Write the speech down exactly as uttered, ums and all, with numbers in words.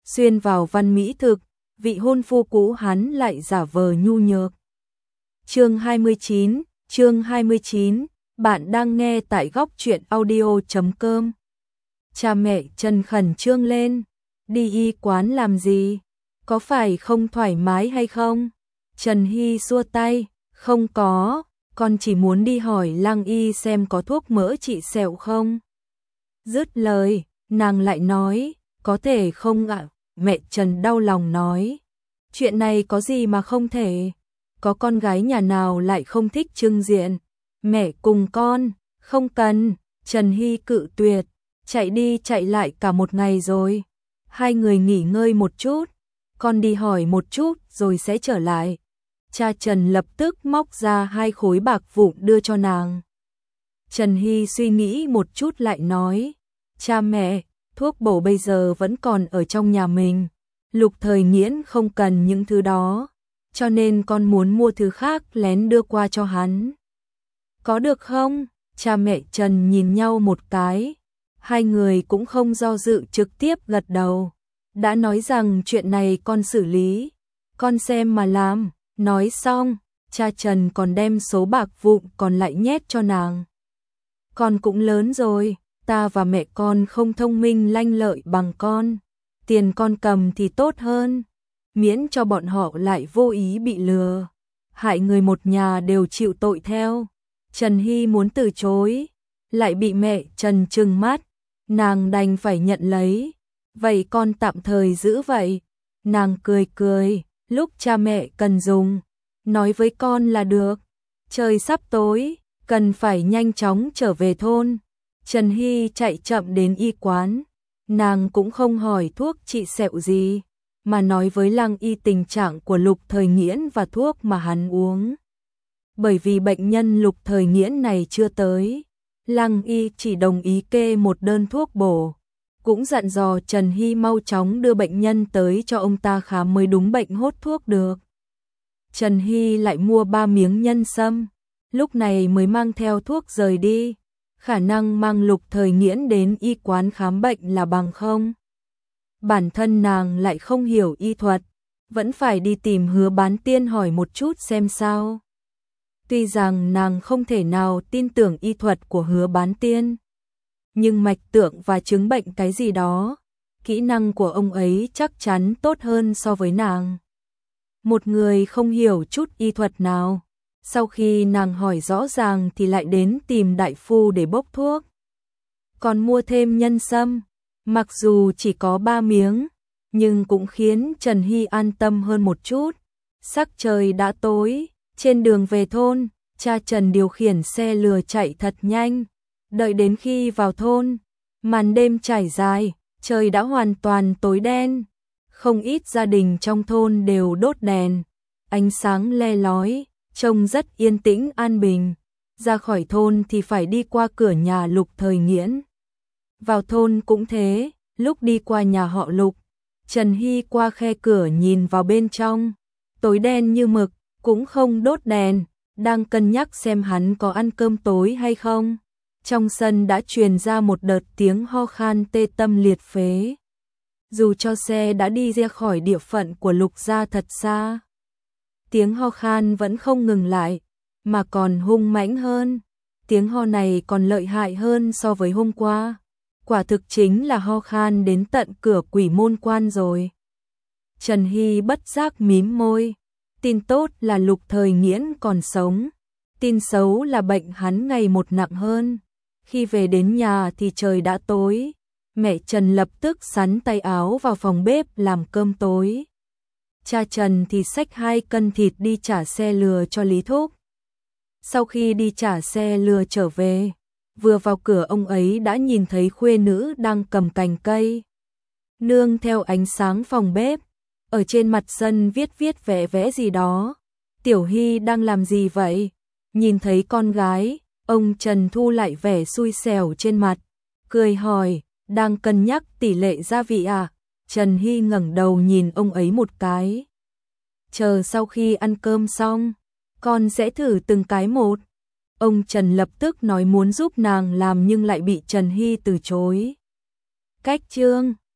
xuyên vào văn mỹ thực, vị hôn phu cũ hắn lại giả vờ nhu nhược. Chương hai mươi chín, chương hai mươi chín, bạn đang nghe tại góc truyện audio chấm com. Cha mẹ Trần khẩn trương lên, đi y quán làm gì? Có phải không thoải mái hay không? Trần Hy xua tay, không có, con chỉ muốn đi hỏi Lăng y xem có thuốc mỡ trị sẹo không. Dứt lời, nàng lại nói, có thể không ạ? Mẹ Trần đau lòng nói, chuyện này có gì mà không thể, có con gái nhà nào lại không thích trưng diện, mẹ cùng con, không cần. Trần Hy cự tuyệt, chạy đi chạy lại cả một ngày rồi, hai người nghỉ ngơi một chút, con đi hỏi một chút rồi sẽ trở lại. Cha Trần lập tức móc ra hai khối bạc vụn đưa cho nàng. Trần Hy suy nghĩ một chút lại nói, cha mẹ, thuốc bổ bây giờ vẫn còn ở trong nhà mình, Lục Thời Nghiễn không cần những thứ đó, cho nên con muốn mua thứ khác lén đưa qua cho hắn. Có được không? Cha mẹ Trần nhìn nhau một cái, hai người cũng không do dự trực tiếp gật đầu. Đã nói rằng chuyện này con xử lý, con xem mà làm. Nói xong, cha Trần còn đem số bạc vụn còn lại nhét cho nàng. Con cũng lớn rồi, ta và mẹ con không thông minh lanh lợi bằng con, tiền con cầm thì tốt hơn, miễn cho bọn họ lại vô ý bị lừa, hại người một nhà đều chịu tội theo. Trần Hy muốn từ chối, lại bị mẹ Trần trừng mắt, nàng đành phải nhận lấy. Vậy con tạm thời giữ vậy. Nàng cười cười, lúc cha mẹ cần dùng, nói với con là được. Trời sắp tối, cần phải nhanh chóng trở về thôn. Trần Hy chạy chậm đến y quán, nàng cũng không hỏi thuốc trị sẹo gì, mà nói với Lăng y tình trạng của Lục Thời Nghiễn và thuốc mà hắn uống. Bởi vì bệnh nhân Lục Thời Nghiễn này chưa tới, Lăng y chỉ đồng ý kê một đơn thuốc bổ, cũng dặn dò Trần Hy mau chóng đưa bệnh nhân tới cho ông ta khám mới đúng bệnh hốt thuốc được. Trần Hy lại mua ba miếng nhân sâm, lúc này mới mang theo thuốc rời đi, khả năng mang Lục Thời Nghiễn đến y quán khám bệnh là bằng không. Bản thân nàng lại không hiểu y thuật, vẫn phải đi tìm Hứa Bán Tiên hỏi một chút xem sao. Tuy rằng nàng không thể nào tin tưởng y thuật của Hứa Bán Tiên, nhưng mạch tượng và chứng bệnh cái gì đó, kỹ năng của ông ấy chắc chắn tốt hơn so với nàng. Một người không hiểu chút y thuật nào, sau khi nàng hỏi rõ ràng thì lại đến tìm đại phu để bốc thuốc. Còn mua thêm nhân sâm, mặc dù chỉ có ba miếng, nhưng cũng khiến Trần Hy an tâm hơn một chút. Sắc trời đã tối, trên đường về thôn, cha Trần điều khiển xe lừa chạy thật nhanh. Đợi đến khi vào thôn, màn đêm trải dài, trời đã hoàn toàn tối đen. Không ít gia đình trong thôn đều đốt đèn, ánh sáng le lói, trông rất yên tĩnh an bình. Ra khỏi thôn thì phải đi qua cửa nhà Lục Thời Nghiễn. Vào thôn cũng thế, lúc đi qua nhà họ Lục, Trần Hy qua khe cửa nhìn vào bên trong, tối đen như mực, cũng không đốt đèn, đang cân nhắc xem hắn có ăn cơm tối hay không. Trong sân đã truyền ra một đợt tiếng ho khan tê tâm liệt phế. Dù cho xe đã đi ra khỏi địa phận của Lục gia thật xa, tiếng ho khan vẫn không ngừng lại, mà còn hung mãnh hơn. Tiếng ho này còn lợi hại hơn so với hôm qua. Quả thực chính là ho khan đến tận cửa Quỷ Môn Quan rồi. Trần Hy bất giác mím môi. Tin tốt là Lục Thời Nghiễn còn sống, tin xấu là bệnh hắn ngày một nặng hơn. Khi về đến nhà thì trời đã tối, mẹ Trần lập tức xắn tay áo vào phòng bếp làm cơm tối. Cha Trần thì xách hai cân thịt đi trả xe lừa cho Lý Thúc. Sau khi đi trả xe lừa trở về, vừa vào cửa ông ấy đã nhìn thấy khuê nữ đang cầm cành cây, nương theo ánh sáng phòng bếp, ở trên mặt sân viết viết vẽ vẽ gì đó. Tiểu Hy đang làm gì vậy? Nhìn thấy con gái, ông Trần thu lại vẻ xui xẻo trên mặt, cười hỏi, đang cân nhắc tỷ lệ gia vị à? Trần Hy ngẩng đầu nhìn ông ấy một cái. Chờ sau khi ăn cơm xong, con sẽ thử từng cái một. Ông Trần lập tức nói muốn giúp nàng làm nhưng lại bị Trần Hy từ chối. Cách chương